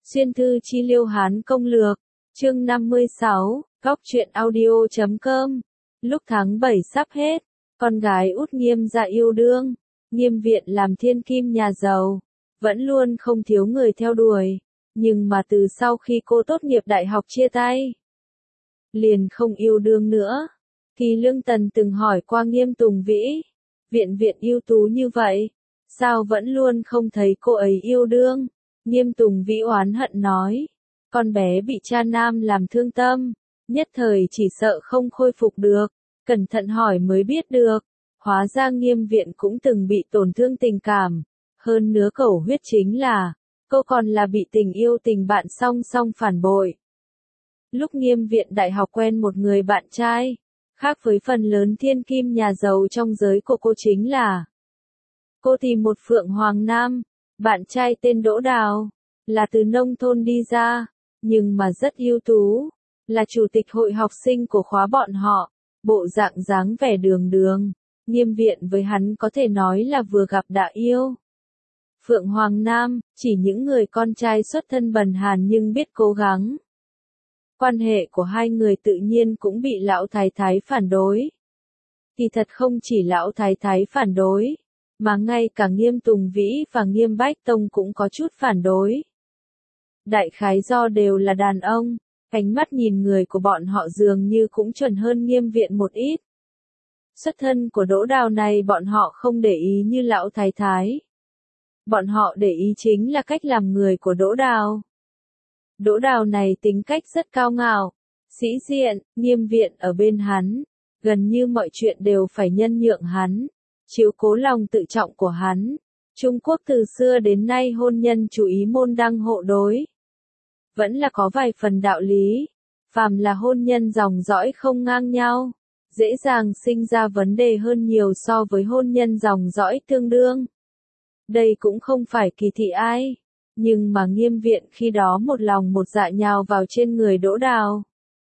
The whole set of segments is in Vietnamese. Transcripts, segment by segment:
Xuyên thư chi liêu Hán công lược, chương 56, góc truyện audio.com. Lúc tháng 7 sắp hết, con gái út Nghiêm Dạ yêu đương, Nghiêm viện làm thiên kim nhà giàu, vẫn luôn không thiếu người theo đuổi, nhưng mà từ sau khi cô tốt nghiệp đại học chia tay, liền không yêu đương nữa. Kỳ Lương Tần từng hỏi qua Nghiêm Tùng Vĩ, viện ưu tú như vậy, sao vẫn luôn không thấy cô ấy yêu đương? Nghiêm Tùng Vĩ oán hận nói, con bé bị cha nam làm thương tâm, nhất thời chỉ sợ không khôi phục được, cẩn thận hỏi mới biết được, hóa ra Nghiêm viện cũng từng bị tổn thương tình cảm, hơn nữa khẩu huyết chính là, cô còn là bị tình yêu tình bạn song song phản bội. Lúc Nghiêm viện đại học quen một người bạn trai, khác với phần lớn thiên kim nhà giàu trong giới của cô chính là, cô tìm một Phượng Hoàng Nam, bạn trai tên Đỗ Đào, là từ nông thôn đi ra, nhưng mà rất ưu tú, là chủ tịch hội học sinh của khóa bọn họ, bộ dạng dáng vẻ đường đường, Nghiêm viện với hắn có thể nói là vừa gặp đã yêu. Phượng Hoàng Nam, chỉ những người con trai xuất thân bần hàn nhưng biết cố gắng. Quan hệ của hai người tự nhiên cũng bị lão thái thái phản đối. Thì thật không chỉ lão thái thái phản đối, mà ngay cả Nghiêm Tùng Vĩ và Nghiêm Bách Tông cũng có chút phản đối. Đại khái do đều là đàn ông, ánh mắt nhìn người của bọn họ dường như cũng chuẩn hơn Nghiêm viện một ít. Xuất thân của Đỗ Đào này bọn họ không để ý như lão thái thái. Bọn họ để ý chính là cách làm người của Đỗ Đào. Đỗ Đào này tính cách rất cao ngạo, sĩ diện, Nghiêm viện ở bên hắn, gần như mọi chuyện đều phải nhân nhượng hắn, chiếu cố lòng tự trọng của hắn. Trung Quốc từ xưa đến nay hôn nhân chú ý môn đăng hộ đối. Vẫn là có vài phần đạo lý, phàm là hôn nhân dòng dõi không ngang nhau, dễ dàng sinh ra vấn đề hơn nhiều so với hôn nhân dòng dõi tương đương. Đây cũng không phải kỳ thị ai, nhưng mà Nghiêm viện khi đó một lòng một dạ nhào vào trên người Đỗ Đào.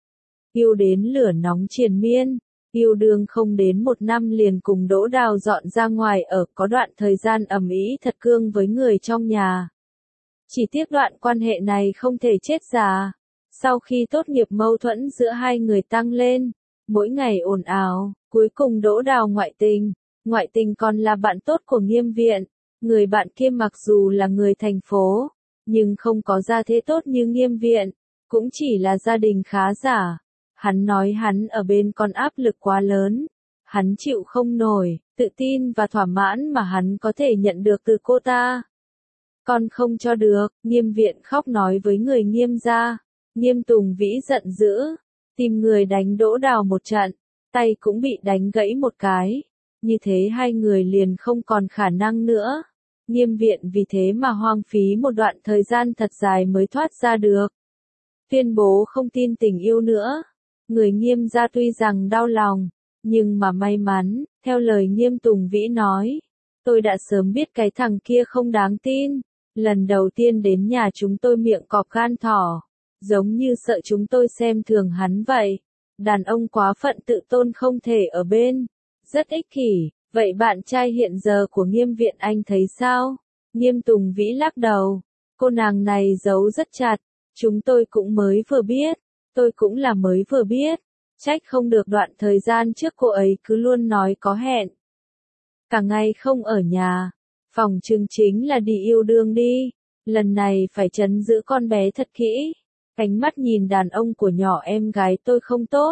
Yêu đến lửa nóng triền miên, yêu đương không đến một năm liền cùng Đỗ Đào dọn ra ngoài ở, có đoạn thời gian ầm ĩ thật cương với người trong nhà. Chỉ tiếc đoạn quan hệ này không thể chết già. Sau khi tốt nghiệp mâu thuẫn giữa hai người tăng lên, mỗi ngày ồn ào, cuối cùng Đỗ Đào ngoại tình còn là bạn tốt của Nghiêm viện. Người bạn kia mặc dù là người thành phố, nhưng không có gia thế tốt như Nghiêm viện, cũng chỉ là gia đình khá giả. Hắn nói hắn ở bên con áp lực quá lớn, hắn chịu không nổi, tự tin và thỏa mãn mà hắn có thể nhận được từ cô ta. Con không cho được, Nghiêm viện khóc nói với người Nghiêm gia. Nghiêm Tùng Vĩ giận dữ, tìm người đánh Đỗ Đào một trận, tay cũng bị đánh gãy một cái. Như thế hai người liền không còn khả năng nữa. Nghiêm viện vì thế mà hoang phí một đoạn thời gian thật dài mới thoát ra được. Tuyên bố không tin tình yêu nữa. Người Nghiêm gia tuy rằng đau lòng, nhưng mà may mắn, theo lời Nghiêm Tùng Vĩ nói, tôi đã sớm biết cái thằng kia không đáng tin. Lần đầu tiên đến nhà chúng tôi miệng cọp gan thỏ, giống như sợ chúng tôi xem thường hắn vậy. Đàn ông quá phận tự tôn không thể ở bên, rất ích kỷ. Vậy bạn trai hiện giờ của Nghiêm viện anh thấy sao? Nghiêm Tùng Vĩ lắc đầu, cô nàng này giấu rất chặt, chúng tôi cũng mới vừa biết, tôi cũng là mới vừa biết, trách không được đoạn thời gian trước cô ấy cứ luôn nói có hẹn. Cả ngày không ở nhà, phòng trừng chính là đi yêu đương đi, lần này phải trấn giữ con bé thật kỹ, ánh mắt nhìn đàn ông của nhỏ em gái tôi không tốt.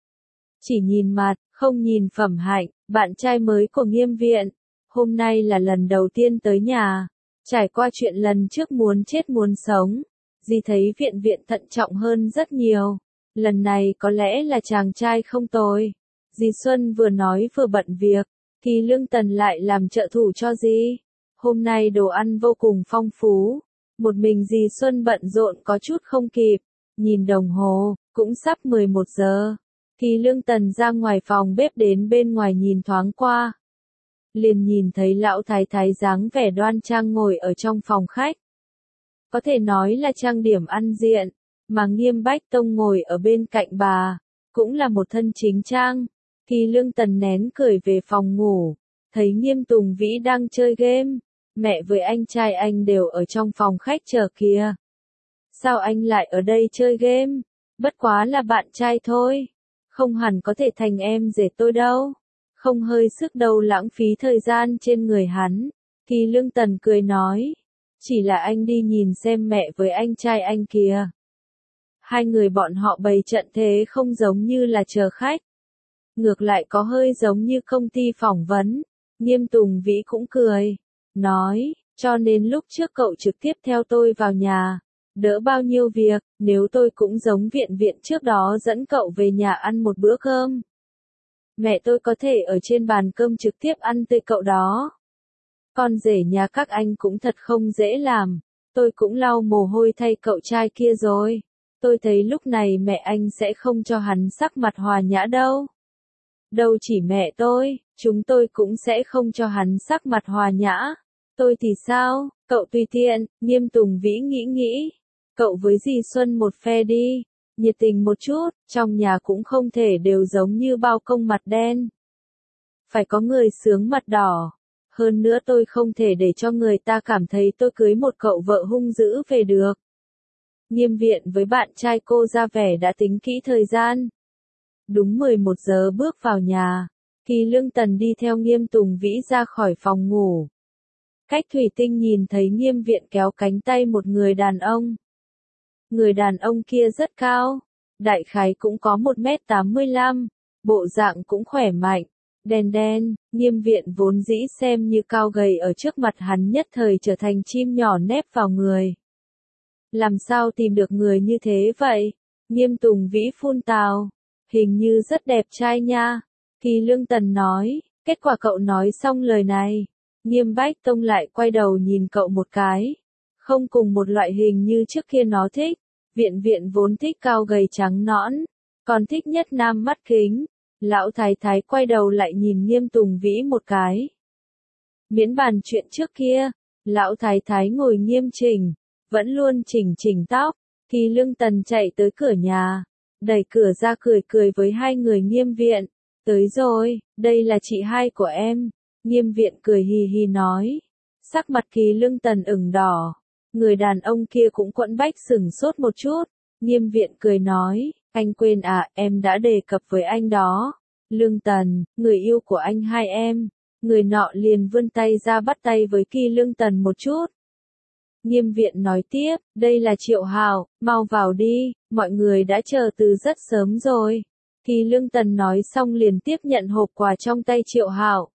Chỉ nhìn mặt, không nhìn phẩm hạnh, bạn trai mới của Nghiêm viện, hôm nay là lần đầu tiên tới nhà, trải qua chuyện lần trước muốn chết muốn sống, dì thấy viện thận trọng hơn rất nhiều, lần này có lẽ là chàng trai không tồi. Dì Xuân vừa nói vừa bận việc, Kỳ Lương Tần lại làm trợ thủ cho dì. Hôm nay đồ ăn vô cùng phong phú, một mình dì Xuân bận rộn có chút không kịp, nhìn đồng hồ, cũng sắp 11 giờ. Kỳ Lương Tần ra ngoài phòng bếp đến bên ngoài nhìn thoáng qua. Liền nhìn thấy lão thái thái dáng vẻ đoan trang ngồi ở trong phòng khách. Có thể nói là trang điểm ăn diện, mà Nghiêm Bách Tông ngồi ở bên cạnh bà, cũng là một thân chính trang. Kỳ Lương Tần nén cười về phòng ngủ, thấy Nghiêm Tùng Vĩ đang chơi game, mẹ với anh trai anh đều ở trong phòng khách chờ kìa. Sao anh lại ở đây chơi game? Bất quá là bạn trai thôi. Không hẳn có thể thành em rể tôi đâu. Không hơi sức đâu lãng phí thời gian trên người hắn. Kỳ Lương Tần cười nói. Chỉ là anh đi nhìn xem mẹ với anh trai anh kìa. Hai người bọn họ bày trận thế không giống như là chờ khách. Ngược lại có hơi giống như công ty phỏng vấn. Nghiêm Tùng Vĩ cũng cười. Nói, cho nên lúc trước cậu trực tiếp theo tôi vào nhà. Đỡ bao nhiêu việc, nếu tôi cũng giống viện viện trước đó dẫn cậu về nhà ăn một bữa cơm. Mẹ tôi có thể ở trên bàn cơm trực tiếp ăn tươi cậu đó. Con rể nhà các anh cũng thật không dễ làm. Tôi cũng lau mồ hôi thay cậu trai kia rồi. Tôi thấy lúc này mẹ anh sẽ không cho hắn sắc mặt hòa nhã đâu. Đâu chỉ mẹ tôi, chúng tôi cũng sẽ không cho hắn sắc mặt hòa nhã. Tôi thì sao, cậu tùy tiện, Nghiêm Tùng Vĩ nghĩ. Cậu với dì Xuân một phe đi, nhiệt tình một chút, trong nhà cũng không thể đều giống như bao công mặt đen. Phải có người sướng mặt đỏ. Hơn nữa tôi không thể để cho người ta cảm thấy tôi cưới một cậu vợ hung dữ về được. Nghiêm viện với bạn trai cô ra vẻ đã tính kỹ thời gian. Đúng 11 giờ bước vào nhà, Kỳ Lương Tần đi theo Nghiêm Tùng Vĩ ra khỏi phòng ngủ. Cách thủy tinh nhìn thấy Nghiêm viện kéo cánh tay một người đàn ông. Người đàn ông kia rất cao, đại khái cũng có 1m85, bộ dạng cũng khỏe mạnh, đen, Nghiêm viện vốn dĩ xem như cao gầy ở trước mặt hắn nhất thời trở thành chim nhỏ nép vào người. Làm sao tìm được người như thế vậy? Nghiêm Tùng Vĩ phun tào, hình như rất đẹp trai nha. Kỳ Lương Tần nói, kết quả cậu nói xong lời này. Nghiêm Bách Tông lại quay đầu nhìn cậu một cái. Không cùng một loại hình như trước kia nó thích. Viện viện vốn thích cao gầy trắng nõn, còn thích nhất nam mắt kính. Lão thái thái quay đầu lại nhìn Nghiêm Tùng Vĩ một cái. Miễn bàn chuyện trước kia, lão thái thái ngồi nghiêm chỉnh, vẫn luôn chỉnh tóc. Kỳ Lương Tần chạy tới cửa nhà, đẩy cửa ra cười với hai người Nghiêm viện. Tới rồi, đây là chị hai của em. Nghiêm viện cười hì hì nói. Sắc mặt Kỳ Lương Tần ửng đỏ. Người đàn ông kia cũng quẫn bách sửng sốt một chút. Nghiêm viện cười nói, anh quên à, em đã đề cập với anh đó. Lương Tần, người yêu của anh hai em. Người nọ liền vươn tay ra bắt tay với Kỳ Lương Tần một chút. Nghiêm viện nói tiếp, đây là Triệu Hạo, mau vào đi, mọi người đã chờ từ rất sớm rồi. Kỳ Lương Tần nói xong liền tiếp nhận hộp quà trong tay Triệu Hạo.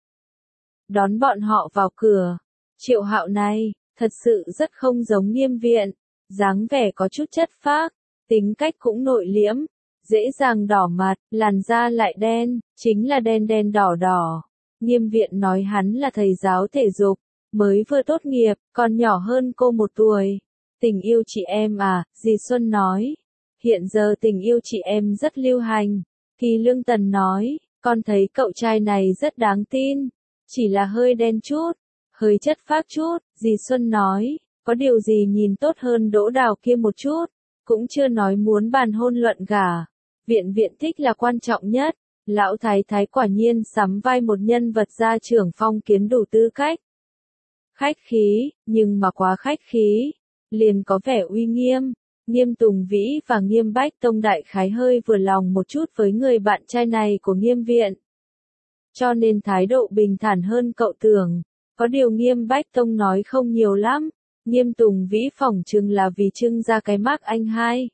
Đón bọn họ vào cửa. Triệu Hạo này, thật sự rất không giống Nghiêm viện, dáng vẻ có chút chất phác, tính cách cũng nội liễm, dễ dàng đỏ mặt, làn da lại đen, chính là đen đỏ. Nghiêm viện nói hắn là thầy giáo thể dục, mới vừa tốt nghiệp, còn nhỏ hơn cô 1 tuổi. Tình yêu chị em à, dì Xuân nói. Hiện giờ tình yêu chị em rất lưu hành. Kỳ Lương Tần nói, con thấy cậu trai này rất đáng tin, chỉ là hơi đen chút, hơi chất phác chút. Dì Xuân nói, có điều gì nhìn tốt hơn Đỗ Đào kia một chút, cũng chưa nói muốn bàn hôn luận gả. Viện viện thích là quan trọng nhất. Lão thái thái quả nhiên sắm vai một nhân vật gia trưởng phong kiến đủ tư cách. Khách khí, nhưng mà quá khách khí, liền có vẻ uy nghiêm. Nghiêm Tùng Vĩ và Nghiêm Bách Tông đại khái hơi vừa lòng một chút với người bạn trai này của Nghiêm viện. Cho nên thái độ bình thản hơn cậu tưởng. Có điều Nghiêm Bách Tông nói không nhiều lắm. Nghiêm Tùng Vĩ phỏng chừng là vì trưng ra cái mác anh hai.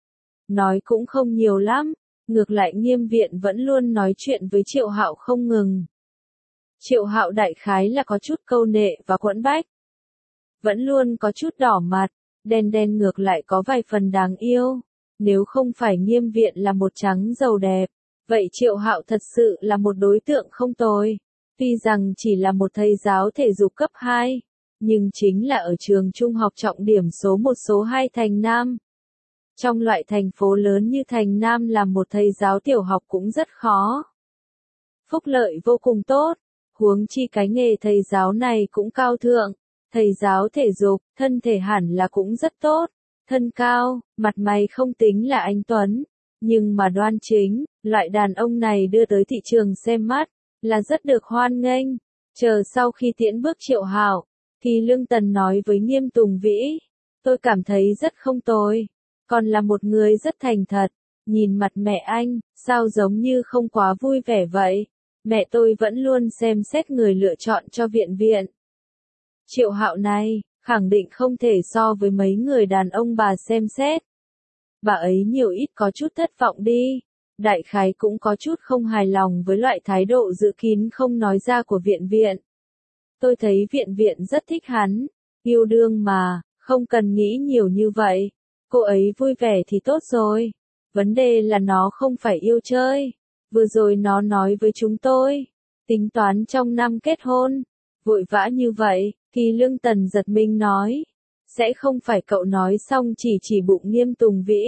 Nói cũng không nhiều lắm. Ngược lại Nghiêm viện vẫn luôn nói chuyện với Triệu Hạo không ngừng. Triệu Hạo đại khái là có chút câu nệ và quẫn bách. Vẫn luôn có chút đỏ mặt, đen ngược lại có vài phần đáng yêu. Nếu không phải Nghiêm viện là một trắng giàu đẹp, vậy Triệu Hạo thật sự là một đối tượng không tồi. Tuy rằng chỉ là một thầy giáo thể dục cấp 2, nhưng chính là ở trường trung học trọng điểm số 1 số 2 Thành Nam. Trong loại thành phố lớn như Thành Nam làm một thầy giáo tiểu học cũng rất khó. Phúc lợi vô cùng tốt, huống chi cái nghề thầy giáo này cũng cao thượng. Thầy giáo thể dục, thân thể hẳn là cũng rất tốt, thân cao, mặt mày không tính là anh tuấn, nhưng mà đoan chính, loại đàn ông này đưa tới thị trường xem mắt, là rất được hoan nghênh. Chờ sau khi tiễn bước Triệu Hạo, thì Lương Tần nói với Nghiêm Tùng Vĩ, Tôi cảm thấy rất không tồi. Còn là một người rất thành thật. Nhìn mặt mẹ anh, sao giống như không quá vui vẻ vậy? Mẹ tôi vẫn luôn xem xét người lựa chọn cho viện viện. Triệu Hạo này, khẳng định không thể so với mấy người đàn ông bà xem xét. Bà ấy nhiều ít có chút thất vọng đi. Đại khái cũng có chút không hài lòng với loại thái độ giữ kín không nói ra của viện viện. Tôi thấy viện viện rất thích hắn. Yêu đương mà, không cần nghĩ nhiều như vậy. Cô ấy vui vẻ thì tốt rồi. Vấn đề là nó không phải yêu chơi. Vừa rồi nó nói với chúng tôi. Tính toán trong năm kết hôn. Vội vã như vậy, thì Lương Tần giật mình nói. Sẽ không phải cậu nói xong chỉ bụng Nghiêm Tùng Vĩ.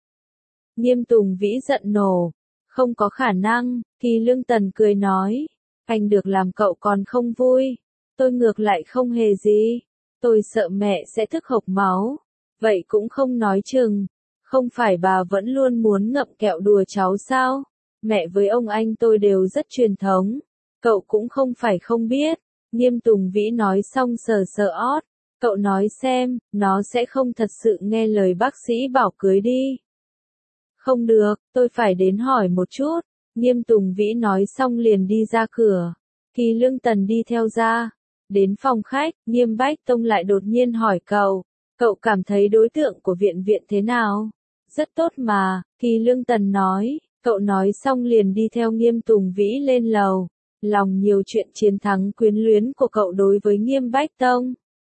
Nghiêm Tùng Vĩ giận nổ. Không có khả năng, thì Lương Tần cười nói. Anh được làm cậu còn không vui. Tôi ngược lại không hề gì. Tôi sợ mẹ sẽ thức hộc máu. Vậy cũng không nói chừng. Không phải bà vẫn luôn muốn ngậm kẹo đùa cháu sao? Mẹ với ông anh tôi đều rất truyền thống. Cậu cũng không phải không biết. Nghiêm Tùng Vĩ nói xong sờ sờ ót. Cậu nói xem, nó sẽ không thật sự nghe lời bác sĩ bảo cưới đi. Không được, tôi phải đến hỏi một chút. Nghiêm Tùng Vĩ nói xong liền đi ra cửa. Thì Lương Tần đi theo ra. Đến phòng khách, Nghiêm Bách Tông lại đột nhiên hỏi cậu. Cậu cảm thấy đối tượng của viện viện thế nào? Rất tốt mà, thì Lương Tần nói. Cậu nói xong liền đi theo Nghiêm Tùng Vĩ lên lầu. Lòng nhiều chuyện chiến thắng quyến luyến của cậu đối với Nghiêm Bách Tông.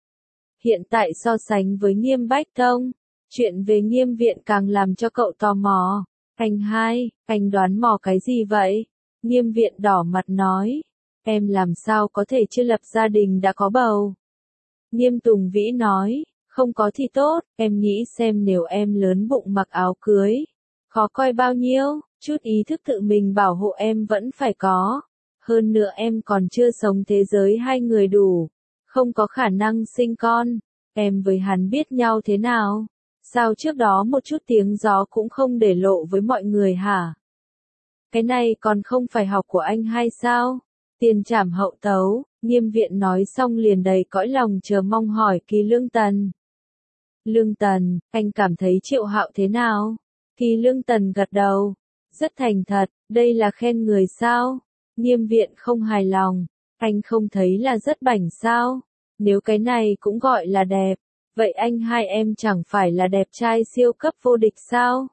Hiện tại so sánh với Nghiêm Bách Tông, chuyện về Nghiêm viện càng làm cho cậu tò mò. Anh hai, anh đoán mò cái gì vậy? Nghiêm viện đỏ mặt nói. Em làm sao có thể chưa lập gia đình đã có bầu? Nghiêm Tùng Vĩ nói. Không có thì tốt, em nghĩ xem nếu em lớn bụng mặc áo cưới. Khó coi bao nhiêu, chút ý thức tự mình bảo hộ em vẫn phải có. Hơn nữa em còn chưa sống thế giới hai người đủ. Không có khả năng sinh con. Em với hắn biết nhau thế nào? Sao trước đó một chút tiếng gió cũng không để lộ với mọi người hả? Cái này còn không phải học của anh hay sao? Tiền trảm hậu tấu, Nghiêm viện nói xong liền đầy cõi lòng chờ mong hỏi Kỳ Lương Tần. Lương Tần, anh cảm thấy Triệu Hạo thế nào? Kỳ Lương Tần gật đầu. Rất thành thật, đây là khen người sao? Nghiêm viện không hài lòng. Anh không thấy là rất bảnh sao? Nếu cái này cũng gọi là đẹp, vậy anh hai em chẳng phải là đẹp trai siêu cấp vô địch sao?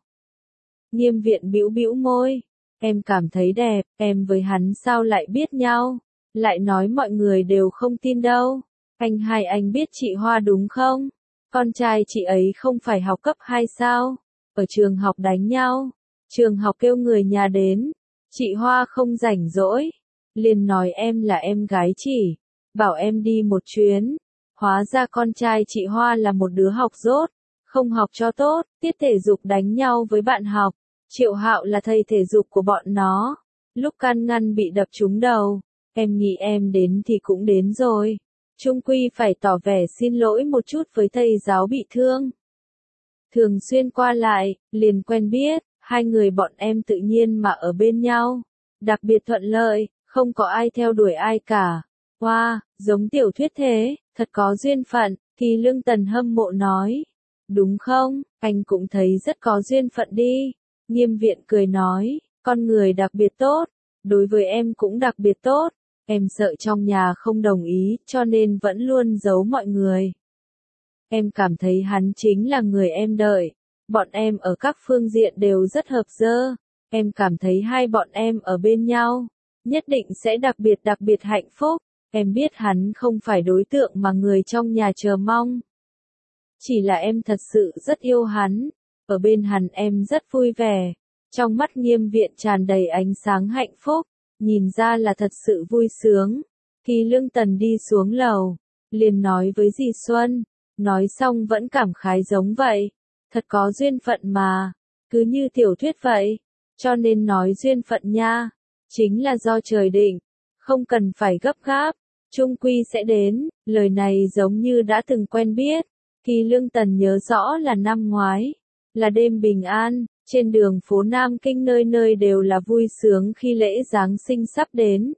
Nghiêm viện bĩu bĩu môi. Em cảm thấy đẹp, em với hắn sao lại biết nhau? Lại nói mọi người đều không tin đâu. Anh hai anh biết chị Hoa đúng không? Con trai chị ấy không phải học cấp 2 sao? Ở trường học đánh nhau. Trường học kêu người nhà đến. Chị Hoa không rảnh rỗi. Liền nói em là em gái chỉ. Bảo em đi một chuyến. Hóa ra con trai chị Hoa là một đứa học dốt. Không học cho tốt, tiết thể dục đánh nhau với bạn học. Triệu Hạo là thầy thể dục của bọn nó. Lúc can ngăn bị đập trúng đầu. Em nghĩ em đến thì cũng đến rồi. Chung quy phải tỏ vẻ xin lỗi một chút với thầy giáo bị thương. Thường xuyên qua lại, liền quen biết, hai người bọn em tự nhiên mà ở bên nhau. Đặc biệt thuận lợi, không có ai theo đuổi ai cả. Wow, giống tiểu thuyết thế, thật có duyên phận, thì Lương Tần hâm mộ nói. Đúng không, anh cũng thấy rất có duyên phận đi. Nghiêm viện cười nói, con người đặc biệt tốt, đối với em cũng đặc biệt tốt. Em sợ trong nhà không đồng ý, cho nên vẫn luôn giấu mọi người. Em cảm thấy hắn chính là người em đợi. Bọn em ở các phương diện đều rất hợp dơ. Em cảm thấy hai bọn em ở bên nhau, nhất định sẽ đặc biệt hạnh phúc. Em biết hắn không phải đối tượng mà người trong nhà chờ mong. Chỉ là em thật sự rất yêu hắn. Ở bên hắn em rất vui vẻ. Trong mắt Nghiêm viện tràn đầy ánh sáng hạnh phúc. Nhìn ra là thật sự vui sướng. Thì Lương Tần đi xuống lầu. Liền nói với dì Xuân. Nói xong vẫn cảm khái giống vậy. Thật có duyên phận mà. Cứ như tiểu thuyết vậy. Cho nên nói duyên phận nha. Chính là do trời định. Không cần phải gấp gáp. Chung quy sẽ đến. Lời này giống như đã từng quen biết. Thì Lương Tần nhớ rõ là năm ngoái. Là đêm bình an. Trên đường phố Nam Kinh nơi nơi đều là vui sướng khi lễ Giáng sinh sắp đến.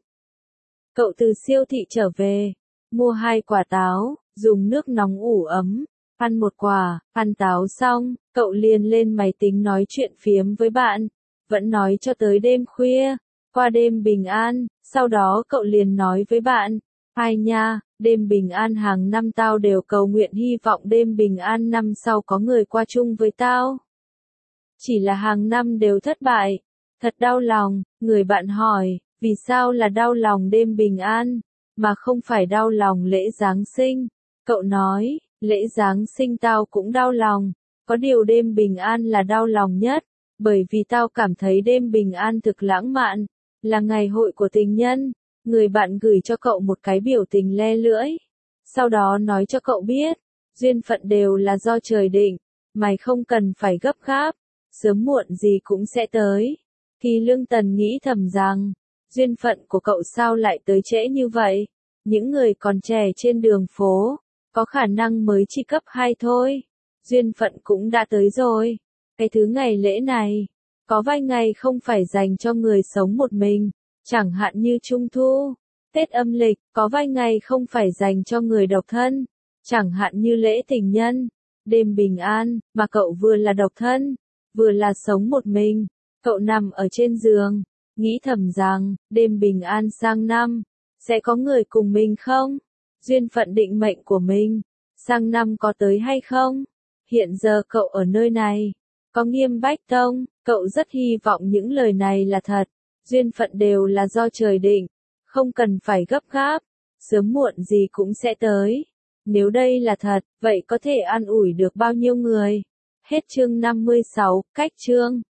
Cậu từ siêu thị trở về. Mua 2 quả táo. Dùng nước nóng ủ ấm. Ăn một quả, ăn táo xong, cậu liền lên máy tính nói chuyện phiếm với bạn. Vẫn nói cho tới đêm khuya, qua đêm bình an, sau đó cậu liền nói với bạn. Ai nha, đêm bình an hàng năm tao đều cầu nguyện hy vọng đêm bình an năm sau có người qua chung với tao. Chỉ là hàng năm đều thất bại. Thật đau lòng, người bạn hỏi, vì sao là đau lòng đêm bình an, mà không phải đau lòng lễ Giáng sinh? Cậu nói, lễ Giáng sinh tao cũng đau lòng, có điều đêm bình an là đau lòng nhất, bởi vì tao cảm thấy đêm bình an thực lãng mạn, là ngày hội của tình nhân. Người bạn gửi cho cậu một cái biểu tình le lưỡi, sau đó nói cho cậu biết, duyên phận đều là do trời định, mày không cần phải gấp gáp, sớm muộn gì cũng sẽ tới. Kỳ Lương Tần nghĩ thầm rằng, duyên phận của cậu sao lại tới trễ như vậy? Những người còn trẻ trên đường phố, có khả năng mới chỉ cấp 2 thôi. Duyên phận cũng đã tới rồi. Cái thứ ngày lễ này, có vài ngày không phải dành cho người sống một mình, chẳng hạn như Trung Thu, Tết âm lịch, có vài ngày không phải dành cho người độc thân, chẳng hạn như lễ tình nhân, đêm bình an, mà cậu vừa là độc thân, vừa là sống một mình. Cậu nằm ở trên giường, nghĩ thầm rằng, đêm bình an sang năm, sẽ có người cùng mình không? Duyên phận định mệnh của mình, sang năm có tới hay không? Hiện giờ cậu ở nơi này, có Nghiêm Bách Tông, cậu rất hy vọng những lời này là thật. Duyên phận đều là do trời định, không cần phải gấp gáp, sớm muộn gì cũng sẽ tới. Nếu đây là thật, vậy có thể an ủi được bao nhiêu người? Hết chương 56, cách chương.